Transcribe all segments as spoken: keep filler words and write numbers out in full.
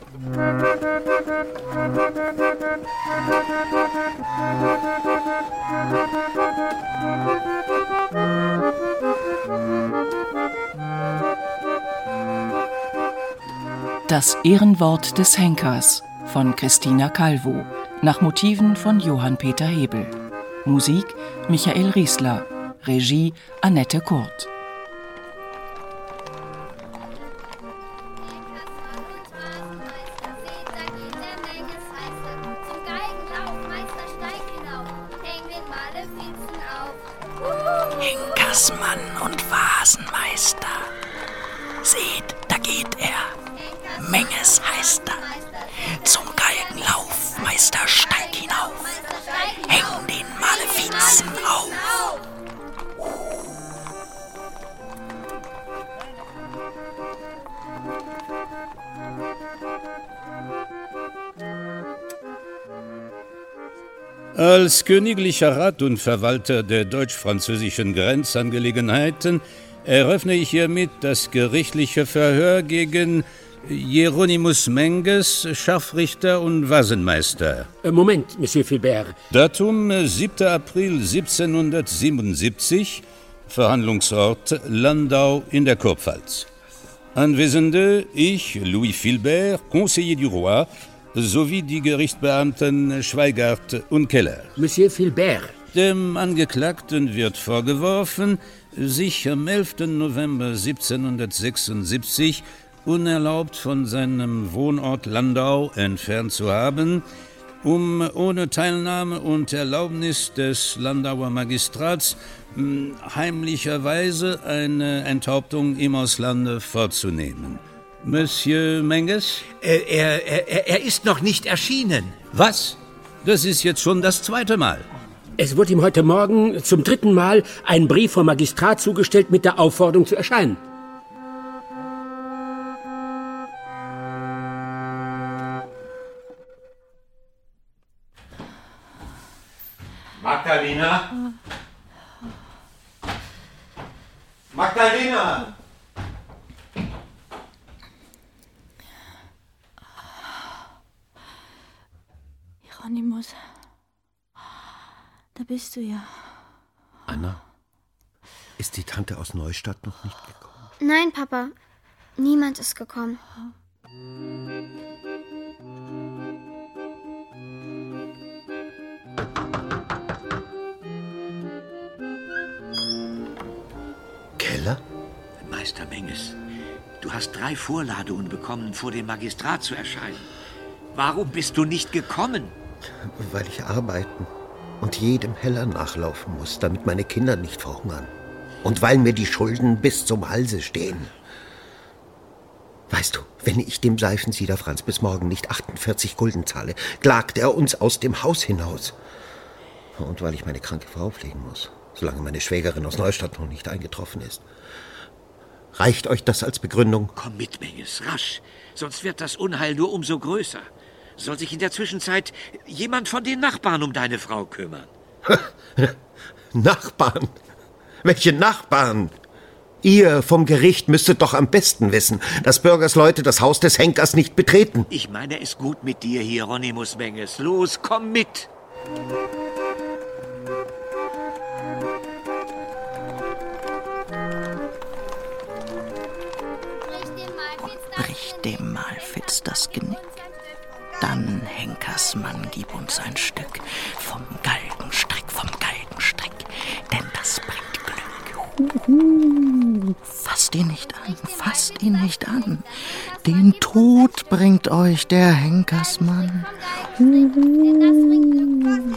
Das Ehrenwort des Henkers von Christina Calvo, nach Motiven von Johann Peter Hebel. Musik Michael Riesler, Regie Annette Kurt. Henkersmann und Vasenmeister. Seht, da geht er. Menges heißt er. Zum Galgenlauf, Meister, steig hinauf. Häng den Malefizen auf. Als königlicher Rat und Verwalter der deutsch-französischen Grenzangelegenheiten eröffne ich hiermit das gerichtliche Verhör gegen Hieronymus Menges, Scharfrichter und Vasenmeister. Moment, Monsieur Filbert. Datum siebten April siebzehnhundertsiebenundsiebzig, Verhandlungsort Landau in der Kurpfalz. Anwesende ich, Louis Filbert, Conseiller du Roi, sowie die Gerichtsbeamten Schweigart und Keller. Monsieur Filbert. Dem Angeklagten wird vorgeworfen, sich am elften November siebzehnhundertsechsundsiebzig unerlaubt von seinem Wohnort Landau entfernt zu haben, um ohne Teilnahme und Erlaubnis des Landauer Magistrats heimlicherweise eine Enthauptung im Auslande vorzunehmen. Monsieur Menges? Er, er, er, er ist noch nicht erschienen. Was? Das ist jetzt schon das zweite Mal. Es wurde ihm heute Morgen zum dritten Mal ein Brief vom Magistrat zugestellt mit der Aufforderung zu erscheinen. Magdalena? Magdalena! Hieronymus, da bist du ja. Anna, ist die Tante aus Neustadt noch nicht gekommen? Nein, Papa, niemand ist gekommen. Keller? Meister Menges, du hast drei Vorladungen bekommen, vor dem Magistrat zu erscheinen. Warum bist du nicht gekommen? Weil ich arbeiten und jedem Heller nachlaufen muss, damit meine Kinder nicht verhungern. Und weil mir die Schulden bis zum Halse stehen. Weißt du, wenn ich dem Seifensieder Franz bis morgen nicht achtundvierzig Gulden zahle, klagt er uns aus dem Haus hinaus. Und weil ich meine kranke Frau pflegen muss, solange meine Schwägerin aus Neustadt noch nicht eingetroffen ist. Reicht euch das als Begründung? Komm mit, Menges, rasch. Sonst wird das Unheil nur umso größer. Soll sich in der Zwischenzeit jemand von den Nachbarn um deine Frau kümmern? Nachbarn? Welche Nachbarn? Ihr vom Gericht müsstet doch am besten wissen, dass Bürgersleute das Haus des Henkers nicht betreten. Ich meine es gut mit dir, Hieronymus Menges. Los, komm mit! Brich dem Malfitz das Genick. Dann, Henkersmann, gib uns ein Stück vom Galgenstrick, vom Galgenstrick, denn das bringt Glück. Huhu. Fasst ihn nicht an, fasst ihn nicht an. Den Tod bringt euch der Henkersmann. Huhu.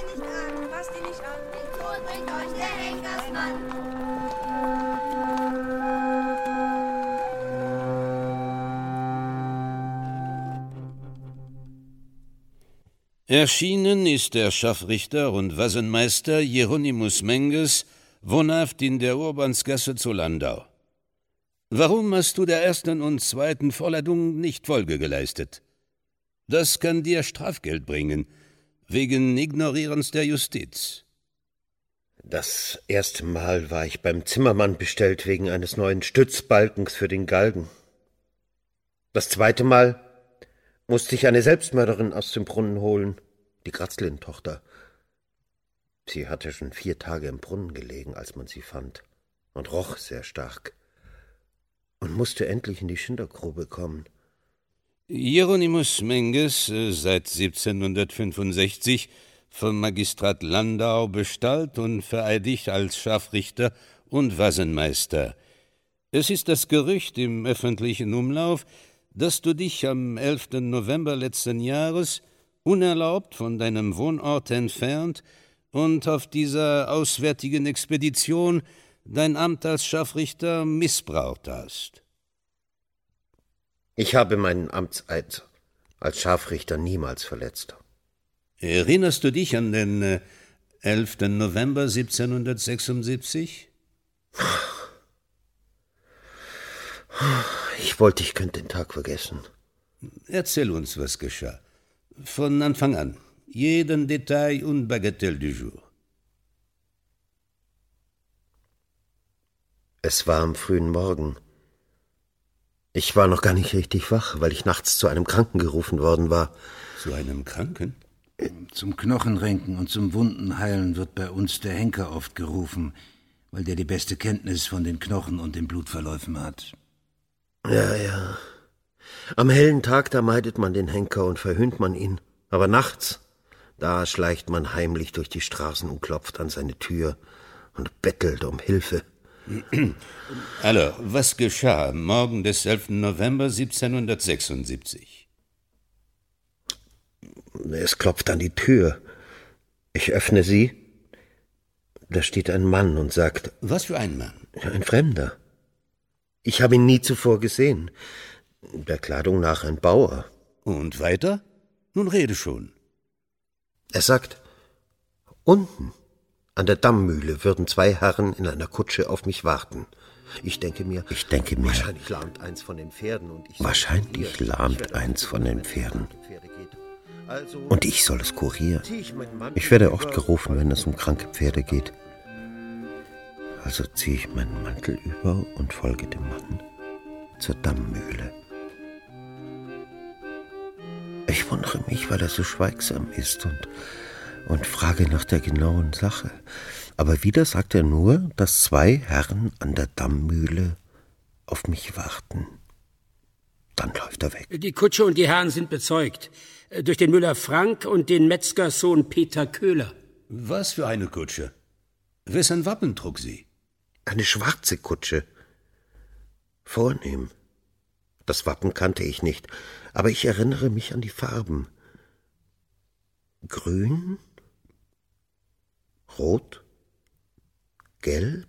Erschienen ist der Scharfrichter und Vasenmeister Hieronymus Menges, wohnhaft in der Urbansgasse zu Landau. Warum hast du der ersten und zweiten Vorladung nicht Folge geleistet? Das kann dir Strafgeld bringen, wegen Ignorierens der Justiz. Das erste Mal war ich beim Zimmermann bestellt wegen eines neuen Stützbalkens für den Galgen. Das zweite Mal musste ich eine Selbstmörderin aus dem Brunnen holen, die Grazlin-Tochter. Sie hatte schon vier Tage im Brunnen gelegen, als man sie fand, und roch sehr stark und musste endlich in die Schindergrube kommen. Hieronymus Menges, seit siebzehnhundertfünfundsechzig vom Magistrat Landau bestallt und vereidigt als Scharfrichter und Wasenmeister. Es ist das Gerücht im öffentlichen Umlauf, dass du dich am elften November letzten Jahres unerlaubt von deinem Wohnort entfernt und auf dieser auswärtigen Expedition dein Amt als Scharfrichter missbraucht hast. Ich habe meinen Amtseid als Scharfrichter niemals verletzt. Erinnerst du dich an den äh, elften November siebzehnhundertsechsundsiebzig? Ich wollte, ich könnte den Tag vergessen. Erzähl uns, was geschah. Von Anfang an. Jeden Detail und Bagatelle du jour. Es war am frühen Morgen. Ich war noch gar nicht richtig wach, weil ich nachts zu einem Kranken gerufen worden war. Zu einem Kranken? Zum Knochenrenken und zum Wundenheilen wird bei uns der Henker oft gerufen, weil der die beste Kenntnis von den Knochen und den Blutverläufen hat. Ja, ja. Am hellen Tag, da meidet man den Henker und verhöhnt man ihn. Aber nachts, da schleicht man heimlich durch die Straßen und klopft an seine Tür und bettelt um Hilfe. Also, was geschah am Morgen des elften November siebzehnhundertsechsundsiebzig? Es klopft an die Tür. Ich öffne sie. Da steht ein Mann und sagt... Was für ein Mann? Ein Fremder. Ich habe ihn nie zuvor gesehen. Der Kleidung nach ein Bauer. Und weiter? Nun rede schon. Er sagt, unten an der Dammmühle würden zwei Herren in einer Kutsche auf mich warten. Ich denke mir, ich denke mir, wahrscheinlich lahmt eins von den Pferden und ich wahrscheinlich lahmt eins von den Pferden. Und ich soll es kurieren. Ich werde oft gerufen, wenn es um kranke Pferde geht. Also ziehe ich meinen Mantel über und folge dem Mann zur Dammmühle. Ich wundere mich, weil er so schweigsam ist und, und frage nach der genauen Sache. Aber wieder sagt er nur, dass zwei Herren an der Dammmühle auf mich warten. Dann läuft er weg. Die Kutsche und die Herren sind bezeugt. Durch den Müller Frank und den Metzgersohn Peter Köhler. Was für eine Kutsche? Wessen Wappen trug sie? Eine schwarze Kutsche. Vornehm. Das Wappen kannte ich nicht, aber ich erinnere mich an die Farben. Grün, Rot, Gelb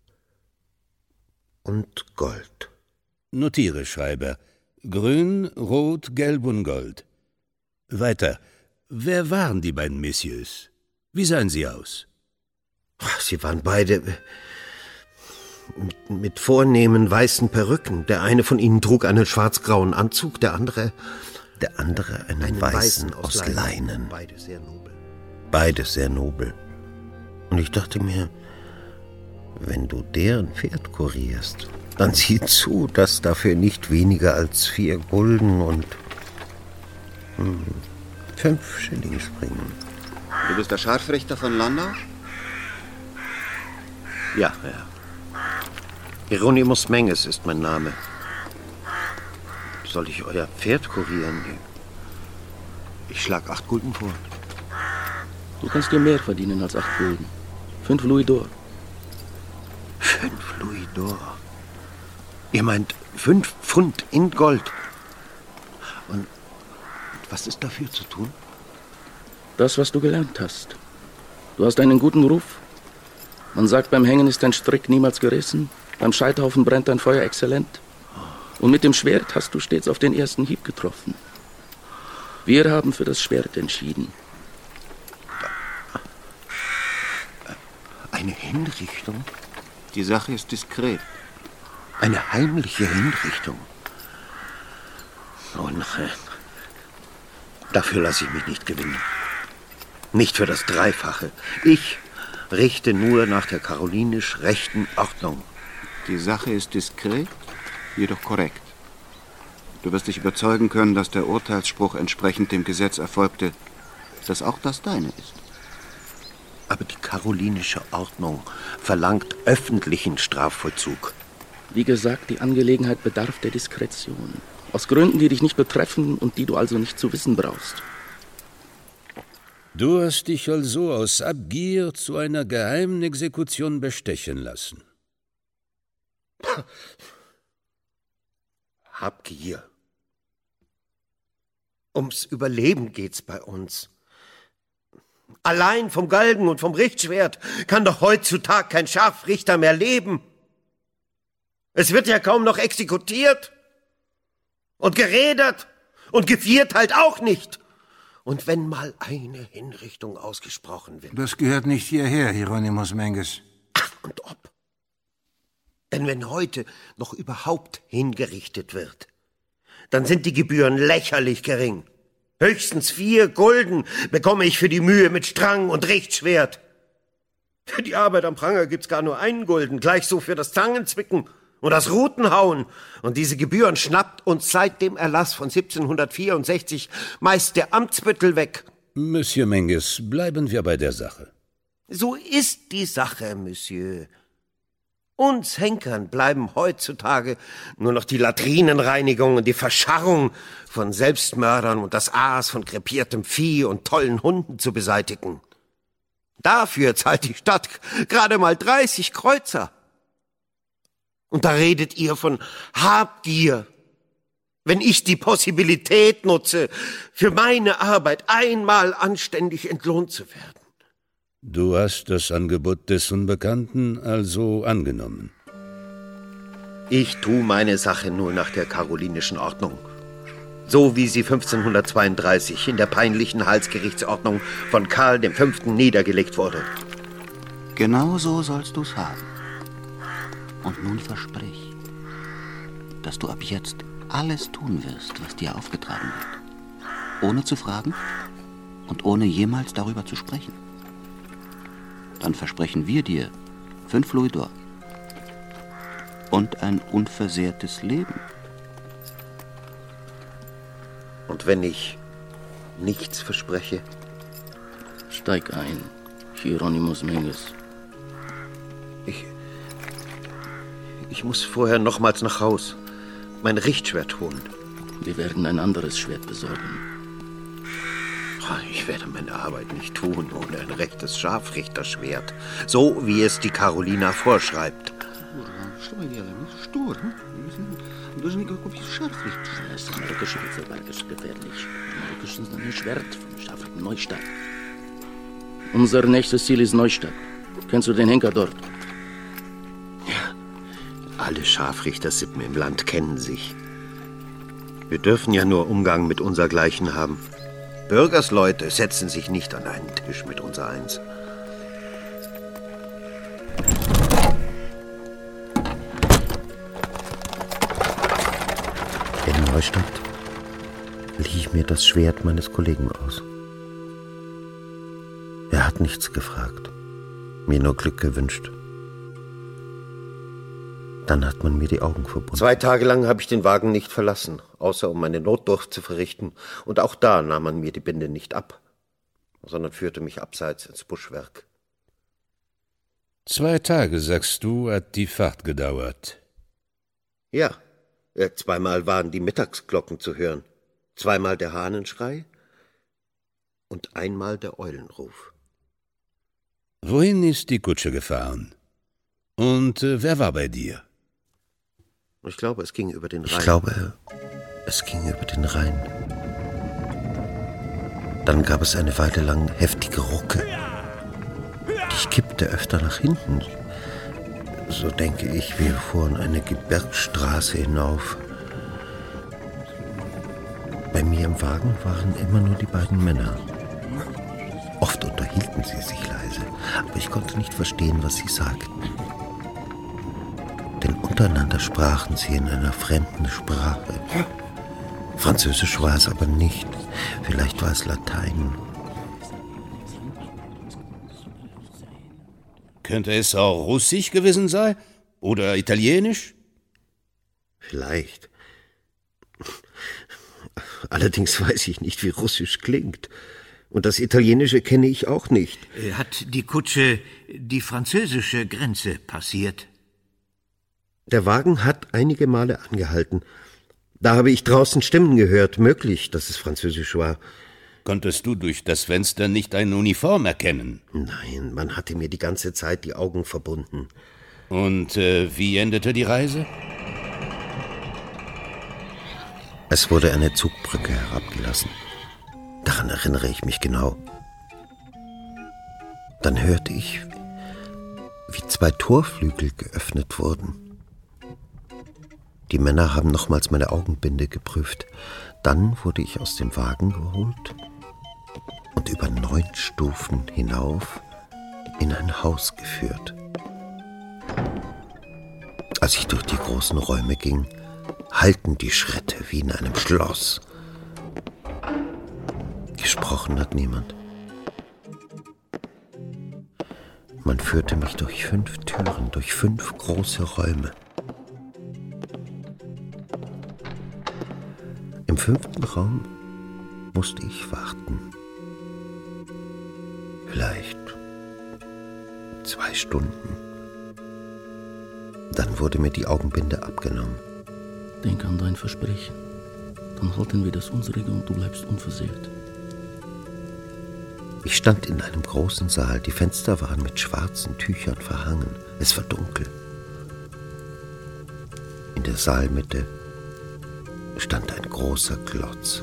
und Gold. Notiere, Schreiber. Grün, Rot, Gelb und Gold. Weiter. Wer waren die beiden Messieurs? Wie sahen sie aus? Sie waren beide mit, mit vornehmen weißen Perücken. Der eine von ihnen trug einen schwarz-grauen Anzug, der andere... Der andere einen, einen weißen, weißen aus, aus Leinen. Leinen. Beide sehr nobel. Beide sehr nobel. Und ich dachte mir, wenn du deren Pferd kurierst, dann sieh zu, dass dafür nicht weniger als vier Gulden und hm, fünf Schilling springen. Du bist der Scharfrichter von Landau? Ja, Herr. Hieronymus Menges ist mein Name. Soll ich euer Pferd kurieren? Ich schlag acht Gulden vor. Du kannst dir mehr verdienen als acht Gulden. Fünf Louis d'Or. Fünf Louis d'Or? Ihr meint fünf Pfund in Gold? Und was ist dafür zu tun? Das, was du gelernt hast. Du hast einen guten Ruf. Man sagt, beim Hängen ist dein Strick niemals gerissen. Beim Scheiterhaufen brennt dein Feuer exzellent. Und mit dem Schwert hast du stets auf den ersten Hieb getroffen. Wir haben für das Schwert entschieden. Eine Hinrichtung? Die Sache ist diskret. Eine heimliche Hinrichtung? Oh nein. Dafür lasse ich mich nicht gewinnen. Nicht für das Dreifache. Ich richte nur nach der karolinisch rechten Ordnung. Die Sache ist diskret, jedoch korrekt. Du wirst dich überzeugen können, dass der Urteilsspruch entsprechend dem Gesetz erfolgte, dass auch das deine ist. Aber die karolinische Ordnung verlangt öffentlichen Strafvollzug. Wie gesagt, die Angelegenheit bedarf der Diskretion. Aus Gründen, die dich nicht betreffen und die du also nicht zu wissen brauchst. Du hast dich also aus Abgier zu einer geheimen Exekution bestechen lassen. Habgier. Ums Überleben geht's bei uns. Allein vom Galgen und vom Richtschwert kann doch heutzutage kein Scharfrichter mehr leben. Es wird ja kaum noch exekutiert. Und gerädert. Und geviert halt auch nicht. Und wenn mal eine Hinrichtung ausgesprochen wird. Das gehört nicht hierher, Hieronymus Menges. Ach, und ob. Denn wenn heute noch überhaupt hingerichtet wird, dann sind die Gebühren lächerlich gering. Höchstens vier Gulden bekomme ich für die Mühe mit Strang und Richtschwert. Für die Arbeit am Pranger gibt's gar nur einen Gulden, gleich so für das Zangenzwicken und das Rutenhauen. Und diese Gebühren schnappt uns seit dem Erlass von siebzehnhundertvierundsechzig meist der Amtsbüttel weg. Monsieur Menges, bleiben wir bei der Sache. So ist die Sache, Monsieur. Uns Henkern bleiben heutzutage nur noch die Latrinenreinigung und die Verscharrung von Selbstmördern und das Aas von krepiertem Vieh und tollen Hunden zu beseitigen. Dafür zahlt die Stadt gerade mal dreißig Kreuzer. Und da redet ihr von Habgier, wenn ich die Possibilität nutze, für meine Arbeit einmal anständig entlohnt zu werden. Du hast das Angebot des Unbekannten also angenommen. Ich tu meine Sache nur nach der karolinischen Ordnung. So wie sie fünfzehnhundertzweiunddreißig in der peinlichen Halsgerichtsordnung von Karl dem Fünften niedergelegt wurde. Genau so sollst du's haben. Und nun versprich, dass du ab jetzt alles tun wirst, was dir aufgetragen wird. Ohne zu fragen und ohne jemals darüber zu sprechen. Dann versprechen wir dir fünf Louis d'Or und ein unversehrtes Leben. Und wenn ich nichts verspreche? Steig ein, Hieronymus Menges. Ich... Ich muss vorher nochmals nach Haus. Mein Richtschwert holen. Wir werden ein anderes Schwert besorgen. Ich werde meine Arbeit nicht tun ohne ein rechtes Scharfrichterschwert. So wie es die Carolina vorschreibt. Das ist märkische Gefährlich. Märkisch ist ein Schwert von Scharfrichter Neustadt. Unser nächstes Ziel ist Neustadt. Kennst du den Henker dort? Ja, alle Scharfrichtersippen im Land kennen sich. Wir dürfen ja nur Umgang mit unsergleichen haben. Bürgersleute setzen sich nicht an einen Tisch mit unsereins. In Neustadt lieh ich mir das Schwert meines Kollegen aus. Er hat nichts gefragt, mir nur Glück gewünscht. Dann hat man mir die Augen verbunden. Zwei Tage lang habe ich den Wagen nicht verlassen, außer um meine Notdurft zu verrichten. Und auch da nahm man mir die Binde nicht ab, sondern führte mich abseits ins Buschwerk. Zwei Tage, sagst du, hat die Fahrt gedauert. Ja, zweimal waren die Mittagsglocken zu hören. Zweimal der Hahnenschrei und einmal der Eulenruf. Wohin ist die Kutsche gefahren? Und äh, wer war bei dir? Ich glaube, es ging über den Rhein. Ich glaube, es ging über den Rhein. Dann gab es eine Weile lang heftige Rucke. Ich kippte öfter nach hinten. So denke ich, wir fuhren eine Gebirgsstraße hinauf. Bei mir im Wagen waren immer nur die beiden Männer. Oft unterhielten sie sich leise, aber ich konnte nicht verstehen, was sie sagten. Denn untereinander sprachen sie in einer fremden Sprache. Französisch war es aber nicht. Vielleicht war es Latein. Könnte es auch Russisch gewesen sein? Oder Italienisch? Vielleicht. Allerdings weiß ich nicht, wie Russisch klingt. Und das Italienische kenne ich auch nicht. Hat die Kutsche die französische Grenze passiert? Der Wagen hat einige Male angehalten. Da habe ich draußen Stimmen gehört. Möglich, dass es Französisch war. Konntest du durch das Fenster nicht eine Uniform erkennen? Nein, man hatte mir die ganze Zeit die Augen verbunden. Und äh, wie endete die Reise? Es wurde eine Zugbrücke herabgelassen. Daran erinnere ich mich genau. Dann hörte ich, wie zwei Torflügel geöffnet wurden. Die Männer haben nochmals meine Augenbinde geprüft. Dann wurde ich aus dem Wagen geholt und über neun Stufen hinauf in ein Haus geführt. Als ich durch die großen Räume ging, hallten die Schritte wie in einem Schloss. Gesprochen hat niemand. Man führte mich durch fünf Türen, durch fünf große Räume. Im fünften Raum musste ich warten. Vielleicht zwei Stunden. Dann wurde mir die Augenbinde abgenommen. Denk an dein Versprechen. Dann halten wir das unsrige und du bleibst unversehrt. Ich stand in einem großen Saal. Die Fenster waren mit schwarzen Tüchern verhangen. Es war dunkel. In der Saalmitte stand ein großer Klotz.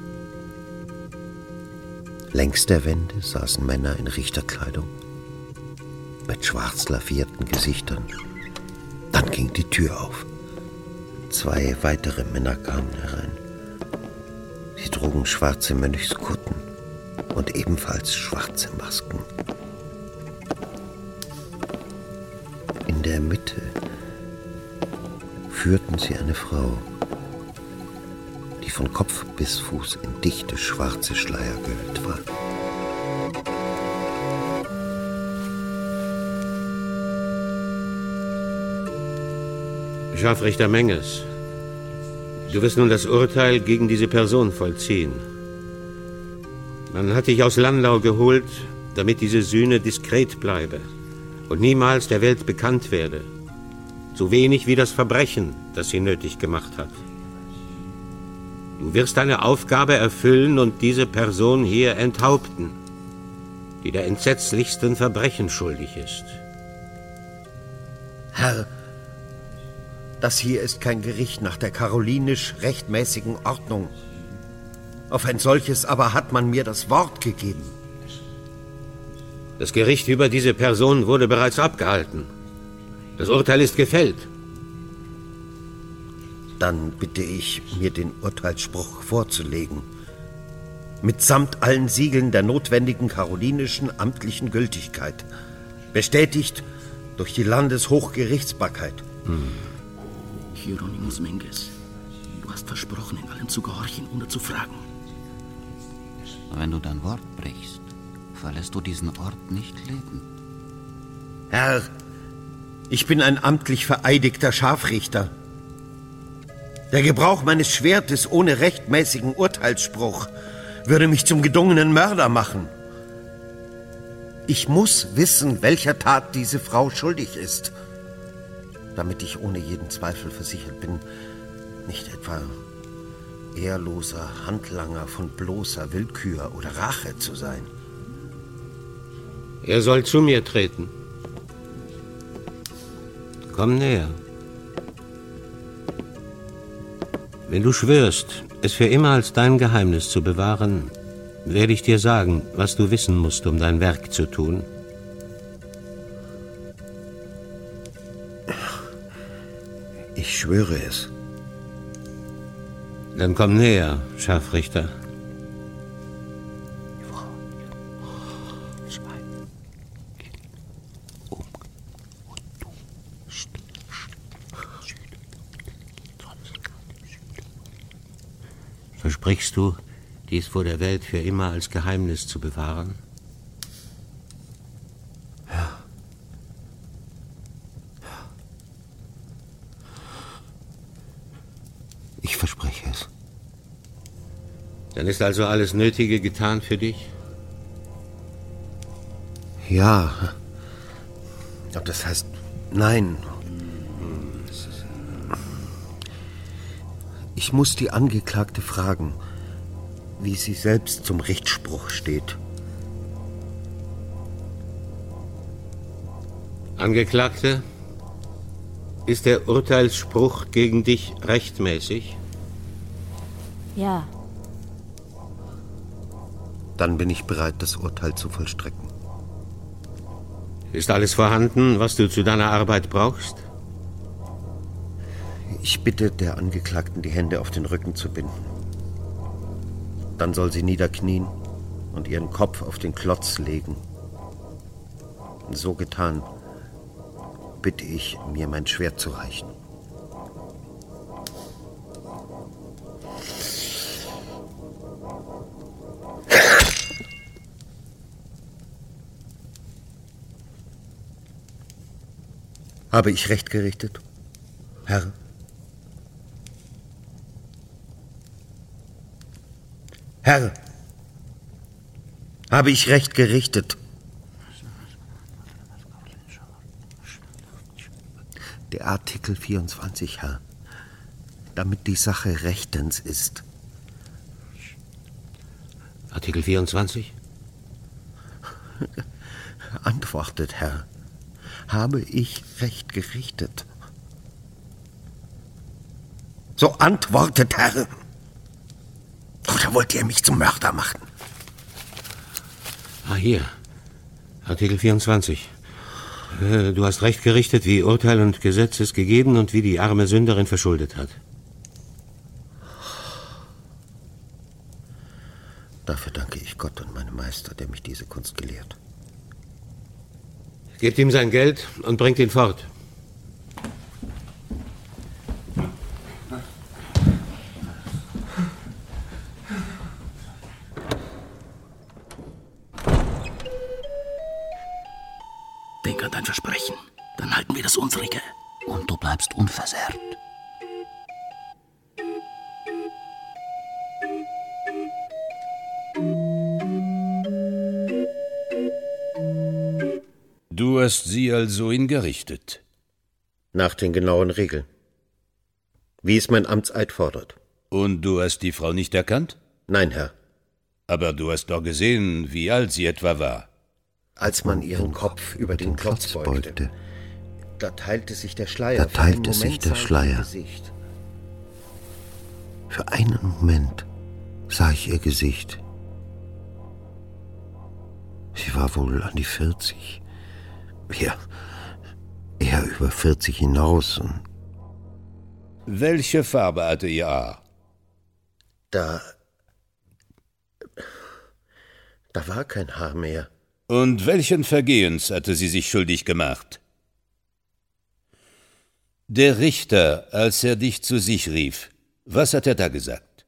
Längs der Wände saßen Männer in Richterkleidung mit schwarz lavierten Gesichtern. Dann ging die Tür auf. Zwei weitere Männer kamen herein. Sie trugen schwarze Mönchskutten und ebenfalls schwarze Masken. In der Mitte führten sie eine Frau, die von Kopf bis Fuß in dichte schwarze Schleier gehüllt war. Scharfrichter Menges, du wirst nun das Urteil gegen diese Person vollziehen. Man hat dich aus Landau geholt, damit diese Sühne diskret bleibe und niemals der Welt bekannt werde, so wenig wie das Verbrechen, das sie nötig gemacht hat. Du wirst deine Aufgabe erfüllen und diese Person hier enthaupten, die der entsetzlichsten Verbrechen schuldig ist. Herr, das hier ist kein Gericht nach der karolinisch rechtmäßigen Ordnung. Auf ein solches aber hat man mir das Wort gegeben. Das Gericht über diese Person wurde bereits abgehalten. Das Urteil ist gefällt. Dann bitte ich, mir den Urteilsspruch vorzulegen. Mitsamt allen Siegeln der notwendigen karolinischen amtlichen Gültigkeit. Bestätigt durch die Landeshochgerichtsbarkeit. Hm. Hieronymus Menges, du hast versprochen, in allem zu gehorchen, ohne zu fragen. Wenn du dein Wort brichst, verlässt du diesen Ort nicht lebend. Herr, ich bin ein amtlich vereidigter Scharfrichter. Der Gebrauch meines Schwertes ohne rechtmäßigen Urteilsspruch würde mich zum gedungenen Mörder machen. Ich muss wissen, welcher Tat diese Frau schuldig ist, damit ich ohne jeden Zweifel versichert bin, nicht etwa ehrloser Handlanger von bloßer Willkür oder Rache zu sein. Er soll zu mir treten. Komm näher. Wenn du schwörst, es für immer als dein Geheimnis zu bewahren, werde ich dir sagen, was du wissen musst, um dein Werk zu tun. Ich schwöre es. Dann komm näher, Scharfrichter. Versprichst du, dies vor der Welt für immer als Geheimnis zu bewahren? Ja. Ich verspreche es. Dann ist also alles Nötige getan für dich? Ja. Aber das heißt, nein. Ich muss die Angeklagte fragen, wie sie selbst zum Richtspruch steht. Angeklagte, ist der Urteilsspruch gegen dich rechtmäßig? Ja. Dann bin ich bereit, das Urteil zu vollstrecken. Ist alles vorhanden, was du zu deiner Arbeit brauchst? Ich bitte der Angeklagten, die Hände auf den Rücken zu binden. Dann soll sie niederknien und ihren Kopf auf den Klotz legen. So getan, bitte ich, mir mein Schwert zu reichen. Habe ich recht gerichtet, Herr? Herr, habe ich recht gerichtet? Der Artikel vierundzwanzig, Herr, damit die Sache rechtens ist. Artikel vierundzwanzig? Antwortet, Herr. Habe ich recht gerichtet? So antwortet, Herr. Oder wollt ihr mich zum Mörder machen? Ah, hier. Artikel vierundzwanzig. Äh, du hast recht gerichtet, wie Urteil und Gesetz es gegeben und wie die arme Sünderin verschuldet hat. Dafür danke ich Gott und meinem Meister, der mich diese Kunst gelehrt. Gebt ihm sein Geld und bringt ihn fort. Denk an dein Versprechen. Dann halten wir das unsrige. Und du bleibst unversehrt. Du hast sie also hingerichtet? Nach den genauen Regeln. Wie es mein Amtseid fordert. Und du hast die Frau nicht erkannt? Nein, Herr. Aber du hast doch gesehen, wie alt sie etwa war. Als man ihren Kopf über den Klotz beugte, da teilte sich der Schleier. Da teilte sich der Schleier. Für einen Moment sah ich ihr Gesicht. Sie war wohl an die vierzig. Ja, eher über vierzig hinaus. Und welche Farbe hatte ihr Haar? Da... Da war kein Haar mehr. Und welchen Vergehens hatte sie sich schuldig gemacht? Der Richter, als er dich zu sich rief, was hat er da gesagt?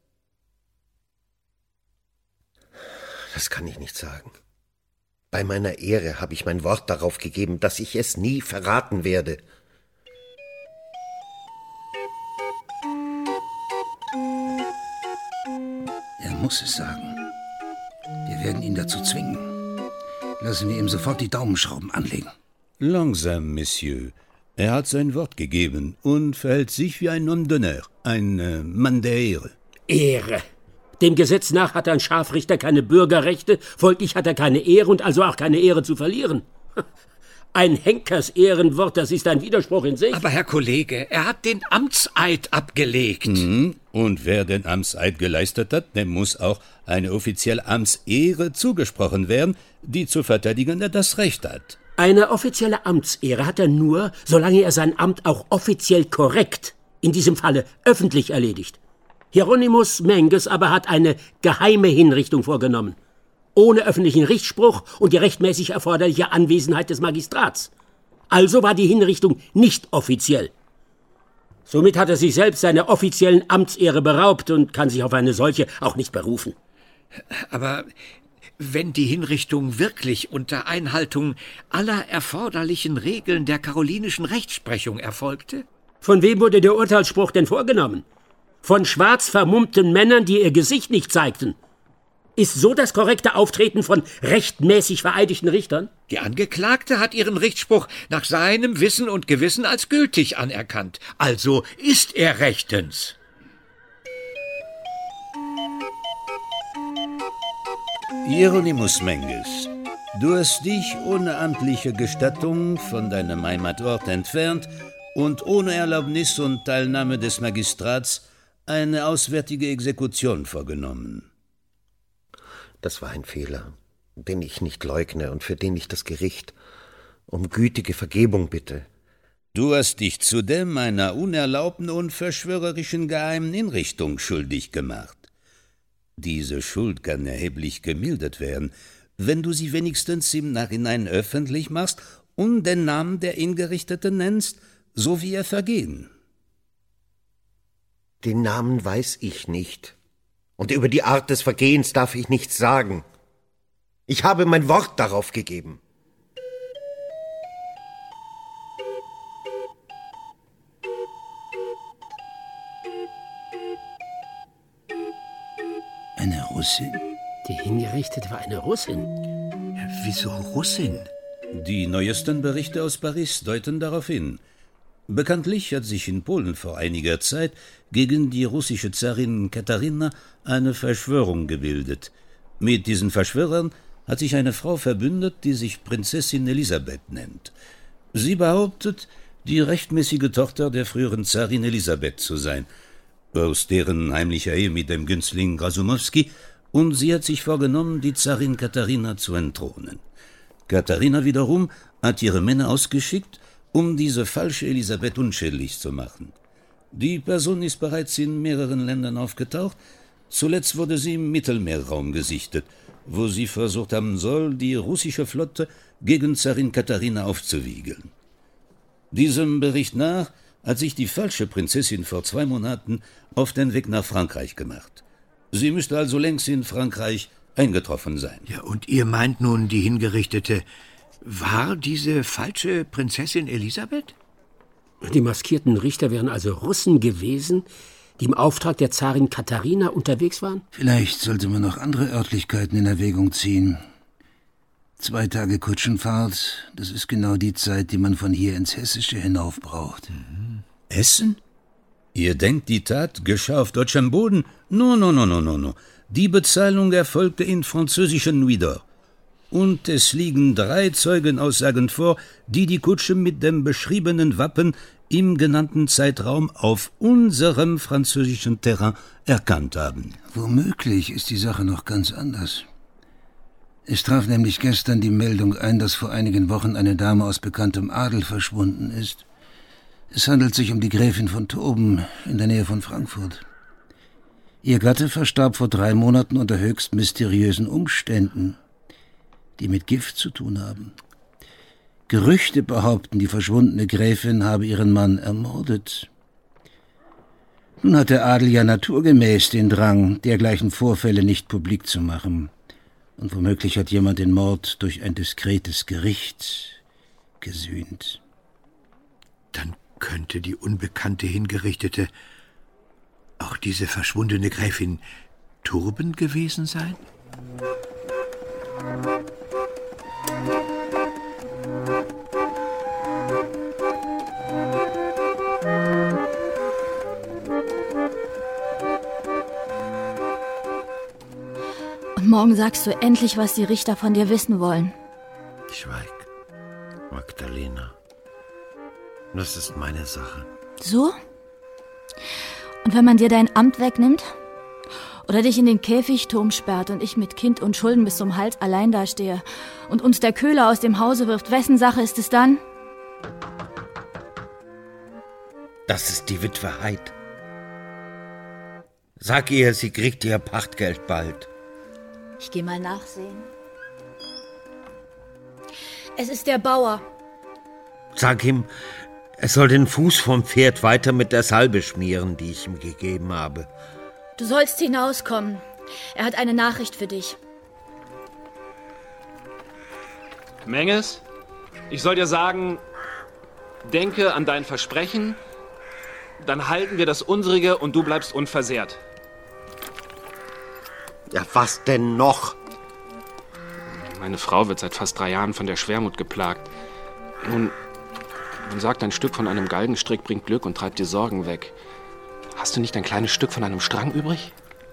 Das kann ich nicht sagen. Bei meiner Ehre habe ich mein Wort darauf gegeben, dass ich es nie verraten werde. Er muss es sagen. Wir werden ihn dazu zwingen. Lassen wir ihm sofort die Daumenschrauben anlegen. Langsam, Monsieur. Er hat sein Wort gegeben und verhält sich wie ein Homme d'honneur, ein äh, Mann der Ehre. Ehre. Dem Gesetz nach hat ein Scharfrichter keine Bürgerrechte, folglich hat er keine Ehre und also auch keine Ehre zu verlieren. Ein Henkers-Ehrenwort, das ist ein Widerspruch in sich. Aber, Herr Kollege, er hat den Amtseid abgelegt. Mhm. Und wer den Amtseid geleistet hat, dem muss auch eine offizielle Amtsehre zugesprochen werden, die zu verteidigen er das Recht hat. Eine offizielle Amtsehre hat er nur, solange er sein Amt auch offiziell korrekt, in diesem Falle öffentlich erledigt. Hieronymus Menges aber hat eine geheime Hinrichtung vorgenommen, ohne öffentlichen Richtspruch und die rechtmäßig erforderliche Anwesenheit des Magistrats. Also war die Hinrichtung nicht offiziell. Somit hat er sich selbst seiner offiziellen Amtsehre beraubt und kann sich auf eine solche auch nicht berufen. Aber wenn die Hinrichtung wirklich unter Einhaltung aller erforderlichen Regeln der karolinischen Rechtsprechung erfolgte? Von wem wurde der Urteilsspruch denn vorgenommen? von schwarz vermummten Männern, die ihr Gesicht nicht zeigten. Ist so das korrekte Auftreten von rechtmäßig vereidigten Richtern? Die Angeklagte hat ihren Richtspruch nach seinem Wissen und Gewissen als gültig anerkannt. Also ist er rechtens. Hieronymus Menges, du hast dich ohne amtliche Gestattung von deinem Heimatort entfernt und ohne Erlaubnis und Teilnahme des Magistrats eine auswärtige Exekution vorgenommen. Das war ein Fehler, den ich nicht leugne und für den ich das Gericht um gütige Vergebung bitte. Du hast dich zudem einer unerlaubten und verschwörerischen geheimen Hinrichtung schuldig gemacht. Diese Schuld kann erheblich gemildert werden, wenn du sie wenigstens im Nachhinein öffentlich machst und den Namen der Hingerichteten nennst, so wie er vergehen. Den Namen weiß ich nicht. Und über die Art des Vergehens darf ich nichts sagen. Ich habe mein Wort darauf gegeben. Eine Russin? Die Hingerichtete war eine Russin. Ja, wieso Russin? Die neuesten Berichte aus Paris deuten darauf hin. Bekanntlich hat sich in Polen vor einiger Zeit gegen die russische Zarin Katharina eine Verschwörung gebildet. Mit diesen Verschwörern hat sich eine Frau verbündet, die sich Prinzessin Elisabeth nennt. Sie behauptet, die rechtmäßige Tochter der früheren Zarin Elisabeth zu sein, aus deren heimlicher Ehe mit dem Günstling Rasumowski, und sie hat sich vorgenommen, die Zarin Katharina zu entthronen. Katharina wiederum hat ihre Männer ausgeschickt, um diese falsche Elisabeth unschädlich zu machen. Die Person ist bereits in mehreren Ländern aufgetaucht. Zuletzt wurde sie im Mittelmeerraum gesichtet, wo sie versucht haben soll, die russische Flotte gegen Zarin Katharina aufzuwiegeln. Diesem Bericht nach hat sich die falsche Prinzessin vor zwei Monaten auf den Weg nach Frankreich gemacht. Sie müsste also längst in Frankreich eingetroffen sein. Ja, und ihr meint nun, die Hingerichtete war diese falsche Prinzessin Elisabeth? Die maskierten Richter wären also Russen gewesen, die im Auftrag der Zarin Katharina unterwegs waren? Vielleicht sollte man noch andere Örtlichkeiten in Erwägung ziehen. Zwei Tage Kutschenfahrt, das ist genau die Zeit, die man von hier ins Hessische hinauf braucht. Mhm. Essen? Ihr denkt, die Tat geschah auf deutschem Boden? No, no, no, no, no, no. Die Bezahlung erfolgte in französischen Louis d'Or. Und es liegen drei Zeugenaussagen vor, die die Kutsche mit dem beschriebenen Wappen im genannten Zeitraum auf unserem französischen Terrain erkannt haben. Womöglich ist die Sache noch ganz anders. Es traf nämlich gestern die Meldung ein, dass vor einigen Wochen eine Dame aus bekanntem Adel verschwunden ist. Es handelt sich um die Gräfin von Toben in der Nähe von Frankfurt. Ihr Gatte verstarb vor drei Monaten unter höchst mysteriösen Umständen, die mit Gift zu tun haben. Gerüchte behaupten, die verschwundene Gräfin habe ihren Mann ermordet. Nun hat der Adel ja naturgemäß den Drang, dergleichen Vorfälle nicht publik zu machen. Und womöglich hat jemand den Mord durch ein diskretes Gericht gesühnt. Dann könnte die unbekannte Hingerichtete auch diese verschwundene Gräfin Turben gewesen sein? Und morgen sagst du endlich, was die Richter von dir wissen wollen. Schweig, Magdalena. Das ist meine Sache. So? Und wenn man dir dein Amt wegnimmt? Oder dich in den Käfigturm sperrt und ich mit Kind und Schulden bis zum Hals allein dastehe und uns der Köhler aus dem Hause wirft, wessen Sache ist es dann? Das ist die Witwe Heid. Sag ihr, sie kriegt ihr Pachtgeld bald. Ich geh mal nachsehen. Es ist der Bauer. Sag ihm, er soll den Fuß vom Pferd weiter mit der Salbe schmieren, die ich ihm gegeben habe. Du sollst hinauskommen. Er hat eine Nachricht für dich. Menges, ich soll dir sagen, denke an dein Versprechen Dann halten wir das unsrige und du bleibst unversehrt. Ja, was denn noch? Meine Frau wird seit fast drei Jahren von der Schwermut geplagt. Nun, man sagt, ein Stück von einem Galgenstrick bringt Glück und treibt die Sorgen weg. Hast du nicht ein kleines Stück von einem Strang übrig?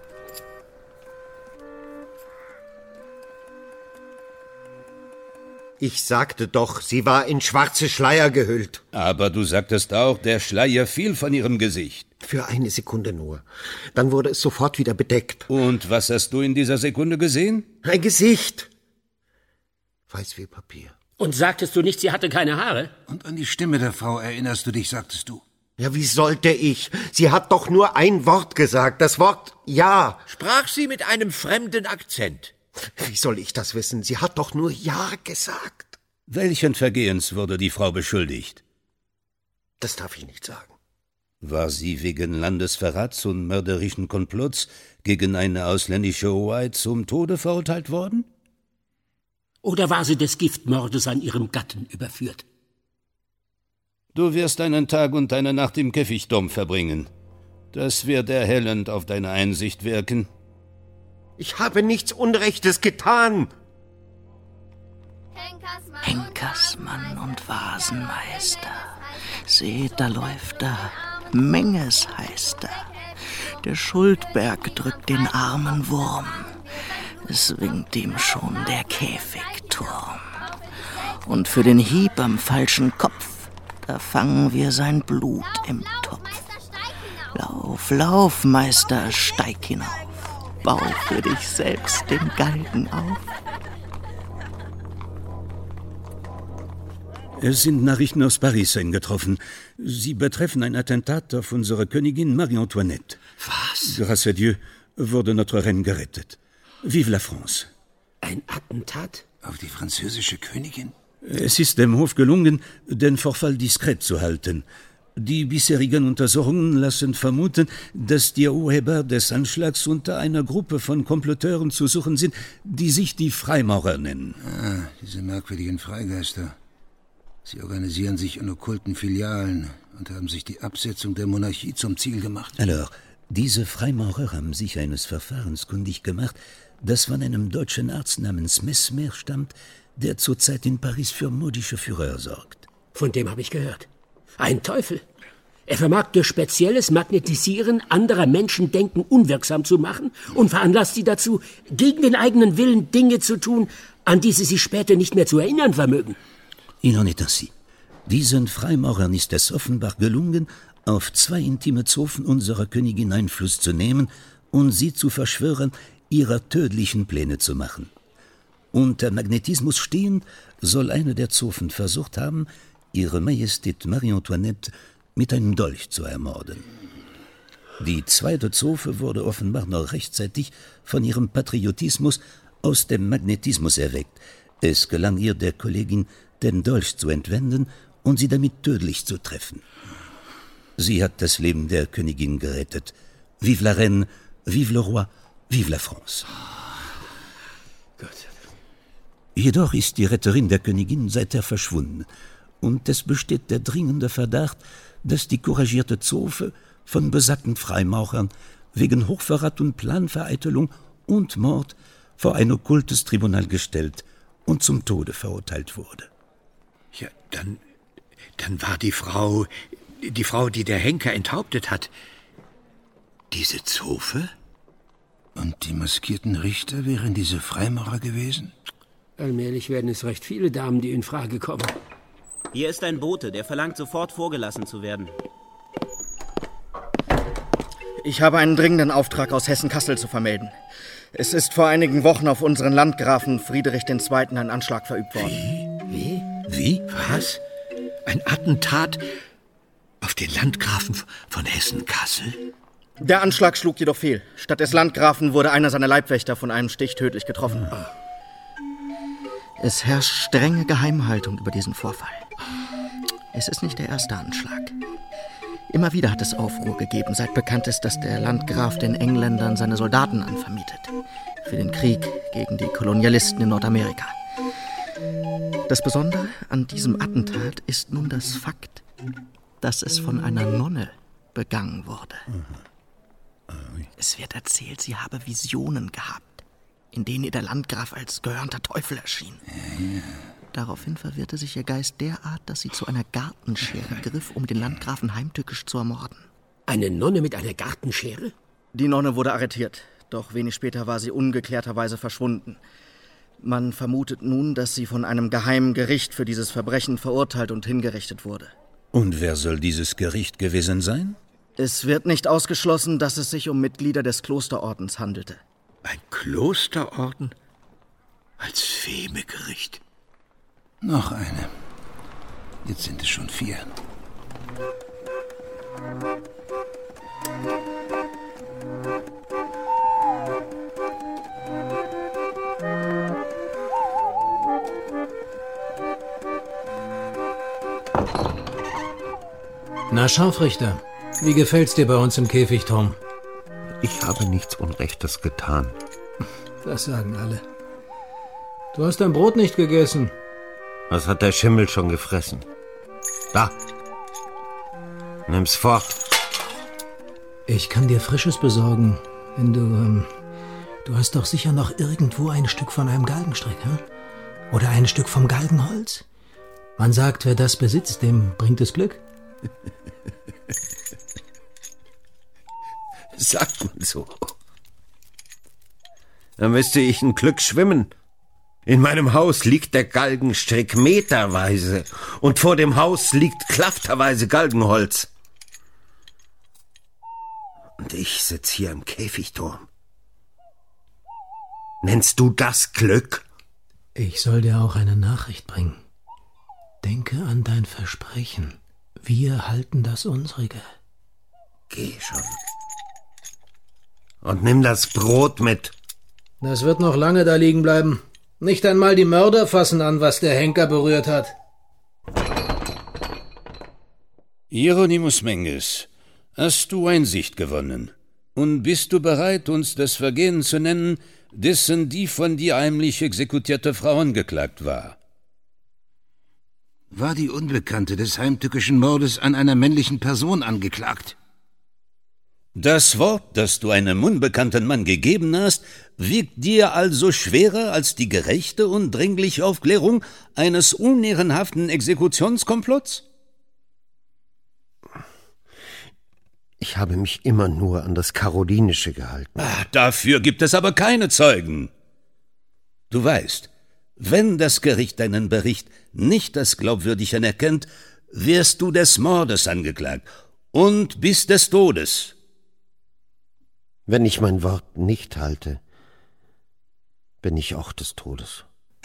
Ich sagte doch, sie war in schwarze Schleier gehüllt. Aber du sagtest auch, der Schleier fiel von ihrem Gesicht. Für eine Sekunde nur. Dann wurde es sofort wieder bedeckt. Und was hast du in dieser Sekunde gesehen? Ein Gesicht. Weiß wie Papier. Und sagtest du nicht, sie hatte keine Haare? Und an die Stimme der Frau erinnerst du dich, sagtest du. Ja, wie sollte ich? Sie hat doch nur ein Wort gesagt, das Wort Ja. Sprach sie mit einem fremden Akzent? Wie soll ich das wissen? Sie hat doch nur Ja gesagt. Welchen Vergehens wurde die Frau beschuldigt? Das darf ich nicht sagen. War sie wegen Landesverrats und mörderischen Komplotts gegen eine ausländische Hoheit zum Tode verurteilt worden? Oder war sie des Giftmordes an ihrem Gatten überführt? Du wirst einen Tag und eine Nacht im Käfigturm verbringen. Das wird erhellend auf deine Einsicht wirken. Ich habe nichts Unrechtes getan. Henkersmann und Vasenmeister. Seht, da läuft er. Menges heißt er. Der Schuldberg drückt den armen Wurm. Es winkt ihm schon der Käfigturm. Und für den Hieb am falschen Kopf, da fangen wir sein Blut im Topf. Lauf, lauf, Meister, steig hinauf. Bau für dich selbst den Galgen auf. Es sind Nachrichten aus Paris eingetroffen. Sie betreffen ein Attentat auf unsere Königin Marie-Antoinette. Was? Grâce à Dieu wurde notre Reine gerettet. Vive la France. Ein Attentat? Auf die französische Königin? Es ist dem Hof gelungen, den Vorfall diskret zu halten. Die bisherigen Untersuchungen lassen vermuten, dass die Urheber des Anschlags unter einer Gruppe von Komploteuren zu suchen sind, die sich die Freimaurer nennen. Ah, diese merkwürdigen Freigeister. Sie organisieren sich in okkulten Filialen und haben sich die Absetzung der Monarchie zum Ziel gemacht. Alors, diese Freimaurer haben sich eines Verfahrens kundig gemacht, das von einem deutschen Arzt namens Mesmer stammt, der zurzeit in Paris für modische Fureur sorgt. Von dem habe ich gehört. Ein Teufel. Er vermag durch spezielles Magnetisieren anderer Menschen Denken unwirksam zu machen und veranlasst sie dazu, gegen den eigenen Willen Dinge zu tun, an die sie sich später nicht mehr zu erinnern vermögen. Il en est ainsi. Diesen Freimaurern ist es offenbar gelungen, auf zwei intime Zofen unserer Königin Einfluss zu nehmen und sie zu verschwören, ihrer tödlichen Pläne zu machen. Unter Magnetismus stehend soll eine der Zofen versucht haben, ihre Majestät Marie-Antoinette mit einem Dolch zu ermorden. Die zweite Zofe wurde offenbar noch rechtzeitig von ihrem Patriotismus aus dem Magnetismus erweckt. Es gelang ihr, der Kollegin den Dolch zu entwenden und sie damit tödlich zu treffen. Sie hat das Leben der Königin gerettet. Vive la Reine, vive le Roi, vive la France. Gott. Jedoch ist die Retterin der Königin seither verschwunden. Und es besteht der dringende Verdacht, dass die couragierte Zofe von besagten Freimaurern wegen Hochverrat und Planvereitelung und Mord vor ein okkultes Tribunal gestellt und zum Tode verurteilt wurde. Ja, dann, dann war die Frau, die Frau, die der Henker enthauptet hat, diese Zofe? Und die maskierten Richter wären diese Freimaurer gewesen? Allmählich werden es recht viele Damen, die in Frage kommen. Hier ist ein Bote, der verlangt, sofort vorgelassen zu werden. Ich habe einen dringenden Auftrag aus Hessen-Kassel zu vermelden. Es ist vor einigen Wochen auf unseren Landgrafen Friedrich der Zweite ein Anschlag verübt worden. Wie? Wie? Was? Ein Attentat auf den Landgrafen von Hessen-Kassel? Der Anschlag schlug jedoch fehl. Statt des Landgrafen wurde einer seiner Leibwächter von einem Stich tödlich getroffen. Oh. Es herrscht strenge Geheimhaltung über diesen Vorfall. Es ist nicht der erste Anschlag. Immer wieder hat es Aufruhr gegeben, seit bekannt ist, dass der Landgraf den Engländern seine Soldaten anvermietet. Für den Krieg gegen die Kolonialisten in Nordamerika. Das Besondere an diesem Attentat ist nun das Fakt, dass es von einer Nonne begangen wurde. Es wird erzählt, sie habe Visionen gehabt, in denen ihr der Landgraf als gehörnter Teufel erschien. Ja, ja. Daraufhin verwirrte sich ihr Geist derart, dass sie zu einer Gartenschere griff, um den Landgrafen heimtückisch zu ermorden. Eine Nonne mit einer Gartenschere? Die Nonne wurde arretiert, doch wenig später war sie ungeklärterweise verschwunden. Man vermutet nun, dass sie von einem geheimen Gericht für dieses Verbrechen verurteilt und hingerichtet wurde. Und wer soll dieses Gericht gewesen sein? Es wird nicht ausgeschlossen, dass es sich um Mitglieder des Klosterordens handelte. Ein Klosterorden? Als Femegericht? Noch eine. Jetzt sind es schon vier. Na, Scharfrichter, wie gefällt's dir bei uns im Käfigturm? Ich habe nichts Unrechtes getan. Das sagen alle. Du hast dein Brot nicht gegessen. Was hat der Schimmel schon gefressen? Da. Nimm's fort. Ich kann dir Frisches besorgen, wenn du... Ähm, du hast doch sicher noch irgendwo ein Stück von einem Galgenstrick, hm? Oder ein Stück vom Galgenholz? Man sagt, wer das besitzt, dem bringt es Glück. Sagt man so. Dann müsste ich ein Glück schwimmen. In meinem Haus liegt der Galgenstrick meterweise und vor dem Haus liegt klafterweise Galgenholz. Und ich sitz hier im Käfigturm. Nennst du das Glück? Ich soll dir auch eine Nachricht bringen. Denke an dein Versprechen. Wir halten das unsrige. Geh schon. Und nimm das Brot mit. Das wird noch lange da liegen bleiben. Nicht einmal die Mörder fassen an, was der Henker berührt hat. Hieronymus Menges, hast du Einsicht gewonnen? Und bist du bereit, uns das Vergehen zu nennen, dessen die von dir heimlich exekutierte Frau angeklagt war? War die Unbekannte des heimtückischen Mordes an einer männlichen Person angeklagt? Das Wort, das du einem unbekannten Mann gegeben hast, wiegt dir also schwerer als die gerechte und dringliche Aufklärung eines unehrenhaften Exekutionskomplotts? Ich habe mich immer nur an das Karolinische gehalten. Ah, dafür gibt es aber keine Zeugen. Du weißt, wenn das Gericht deinen Bericht nicht als glaubwürdig anerkennt, wirst du des Mordes angeklagt und bis des Todes. Wenn ich mein Wort nicht halte, bin ich auch des Todes.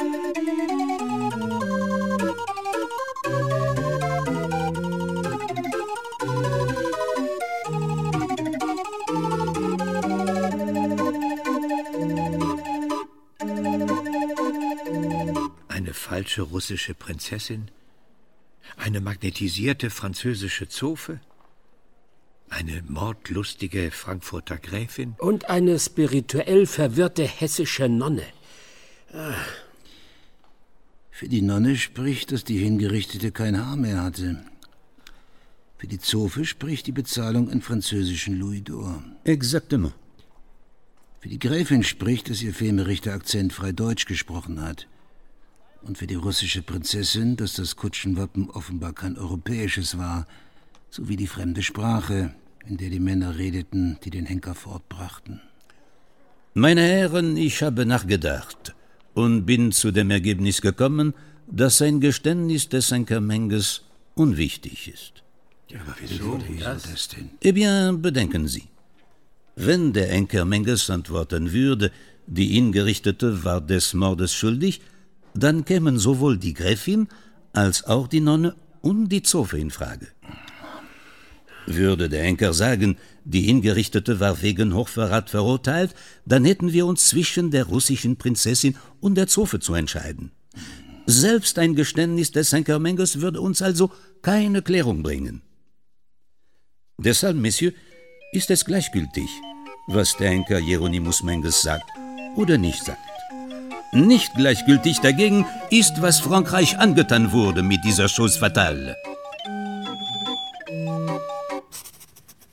Eine falsche russische Prinzessin? Eine magnetisierte französische Zofe? Eine mordlustige Frankfurter Gräfin? Und eine spirituell verwirrte hessische Nonne. Ah. Für die Nonne spricht, dass die Hingerichtete kein Haar mehr hatte. Für die Zofe spricht die Bezahlung in französischen Louis d'Or. Exactement. Für die Gräfin spricht, dass ihr Femerichter akzentfrei Deutsch gesprochen hat. Und für die russische Prinzessin, dass das Kutschenwappen offenbar kein europäisches war, sowie die fremde Sprache, in der die Männer redeten, die den Henker fortbrachten. Meine Herren, ich habe nachgedacht und bin zu dem Ergebnis gekommen, dass ein Geständnis des Henker Menges unwichtig ist. Ja, aber wieso? Wieso das denn? Eh bien, bedenken Sie. Wenn der Henker Menges antworten würde, die Hingerichtete war des Mordes schuldig, dann kämen sowohl die Gräfin als auch die Nonne und die Zofe in Frage. Würde der Henker sagen, die Hingerichtete war wegen Hochverrat verurteilt, dann hätten wir uns zwischen der russischen Prinzessin und der Zofe zu entscheiden. Selbst ein Geständnis des Henker Menges würde uns also keine Klärung bringen. Deshalb, Messieurs, ist es gleichgültig, was der Henker Hieronymus Menges sagt oder nicht sagt. Nicht gleichgültig dagegen ist, was Frankreich angetan wurde mit dieser Chose fatale.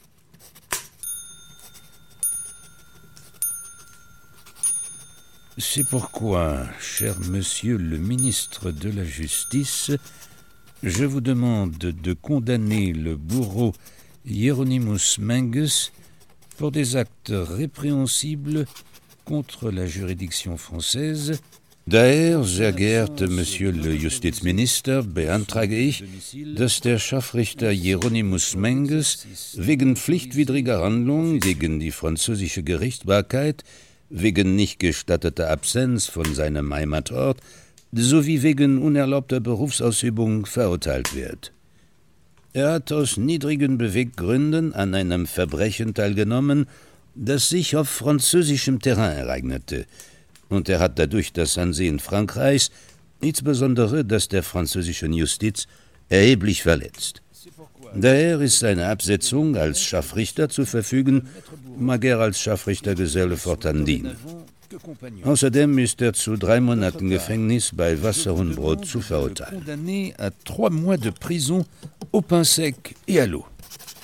C'est pourquoi, cher monsieur le ministre de la Justice, je vous demande de condamner le bourreau Hieronymus Menges pour des actes répréhensibles contre la juridiction française. Daher, sehr geehrter Monsieur le Justizminister, beantrage ich, dass der Scharfrichter Hieronymus Menges wegen pflichtwidriger Handlung gegen die französische Gerichtsbarkeit, wegen nicht gestatteter Absenz von seinem Heimatort sowie wegen unerlaubter Berufsausübung verurteilt wird. Er hat aus niedrigen Beweggründen an einem Verbrechen teilgenommen, das sich auf französischem Terrain ereignete, und er hat dadurch das Ansehen Frankreichs, insbesondere das der französischen Justiz, erheblich verletzt. Daher ist seine Absetzung als Scharfrichter zu verfügen, mag er als Scharfrichtergeselle fortan dienen. Außerdem ist er zu drei Monaten Gefängnis bei Wasser und Brot zu verurteilen. Condamné à trois mois de prison au pain sec et à l'eau.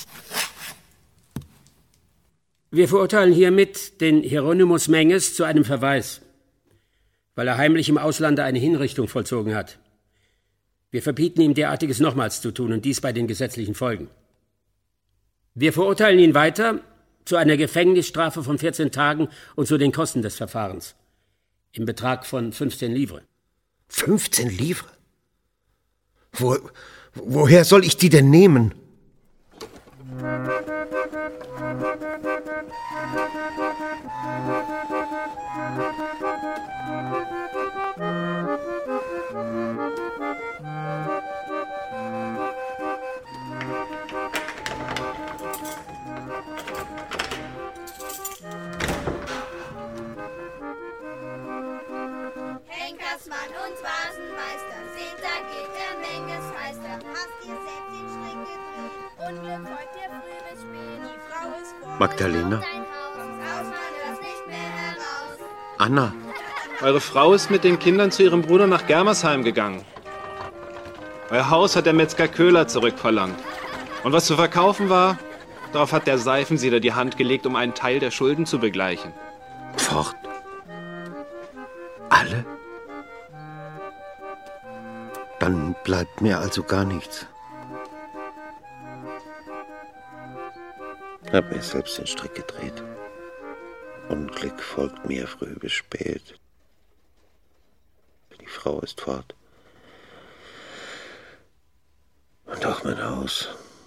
Wir verurteilen hiermit den Hieronymus Menges zu einem Verweis, weil er heimlich im Auslande eine Hinrichtung vollzogen hat. Wir verbieten ihm, derartiges nochmals zu tun, und dies bei den gesetzlichen Folgen. Wir verurteilen ihn weiter zu einer Gefängnisstrafe von vierzehn Tagen und zu den Kosten des Verfahrens im Betrag von fünfzehn Livres. fünfzehn Livres? Wo, woher soll ich die denn nehmen? Henkersmann und Vasenmeister, seht, da geht der Menges, heißt er. Hast ihr selbst den Strick gedreht? Unglück folgt dir früh bis spät, die Frau ist vor. Magdalena? Dein Haus ist aus, man hört's nicht mehr heraus. Anna? Eure Frau ist mit den Kindern zu ihrem Bruder nach Germersheim gegangen. Euer Haus hat der Metzger Köhler zurückverlangt. Und was zu verkaufen war, darauf hat der Seifensieder die Hand gelegt, um einen Teil der Schulden zu begleichen. Fort? Alle? Dann bleibt mir also gar nichts. Hab mir selbst den Strick gedreht. Unglück folgt mir früh bis spät. Die Frau ist fort. Und auch mein Haus.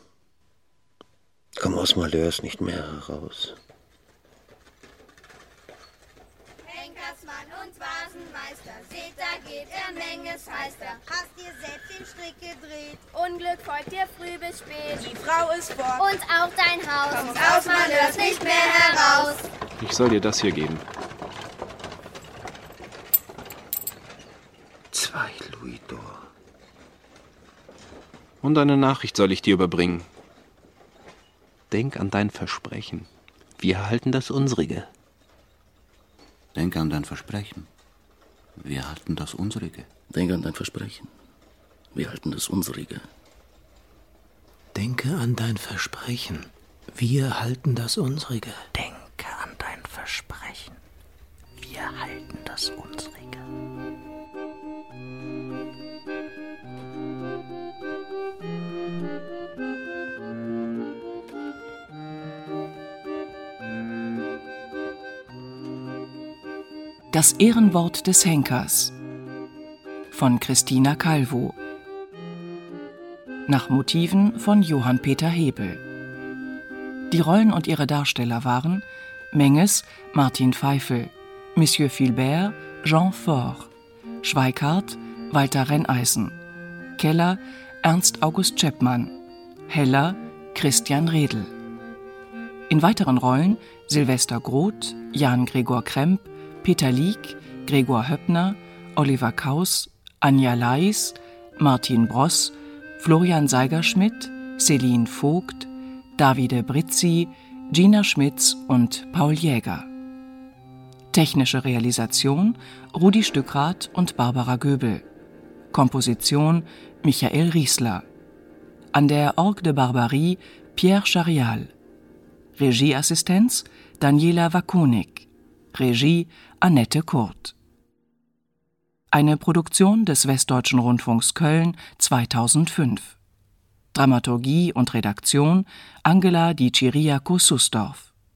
Komm aus Malheurs nicht mehr heraus. Henkersmann und Vasenmeister, seht, da geht der Menges, heißt er. Hast ihr selbst den Strick gedreht? Unglück folgt dir früh bis spät, die Frau ist fort. Und auch dein Haus kommt aus, man hört's nicht mehr heraus. Ich soll dir das hier geben. Zwei Louis d'Or. Und eine Nachricht soll ich dir überbringen. Denk an dein Versprechen. Wir halten das unsrige. Denk an dein Versprechen. Wir halten das unsrige. Denk an dein Versprechen. Wir halten das unsrige. Denke an dein Versprechen. Wir halten das unsrige. Denke an dein Versprechen. Wir halten das unsrige. Das Ehrenwort des Henkers von Christina Calvo nach Motiven von Johann Peter Hebel. Die Rollen und ihre Darsteller waren Menges Martin Pfeifel, Monsieur Philbert Jean Faure, Schweikart Walter Renneisen, Keller Ernst August Chapman, Heller Christian Redl. In weiteren Rollen Sylvester Groth, Jan Gregor Kremp, Peter Lieck, Gregor Höppner, Oliver Kaus, Anja Leis, Martin Bross, Florian Seigerschmidt, Celine Vogt, Davide Brizzi, Gina Schmitz und Paul Jäger. Technische Realisation Rudi Stückrath und Barbara Göbel. Komposition Michael Riesler. An der Orgue de Barbarie Pierre Charial. Regieassistenz Daniela Wakonik. Regie Annette Kurt. Eine Produktion des Westdeutschen Rundfunks Köln zweitausendfünf. Dramaturgie und Redaktion Angela Di Ciriaco-Sussdorf.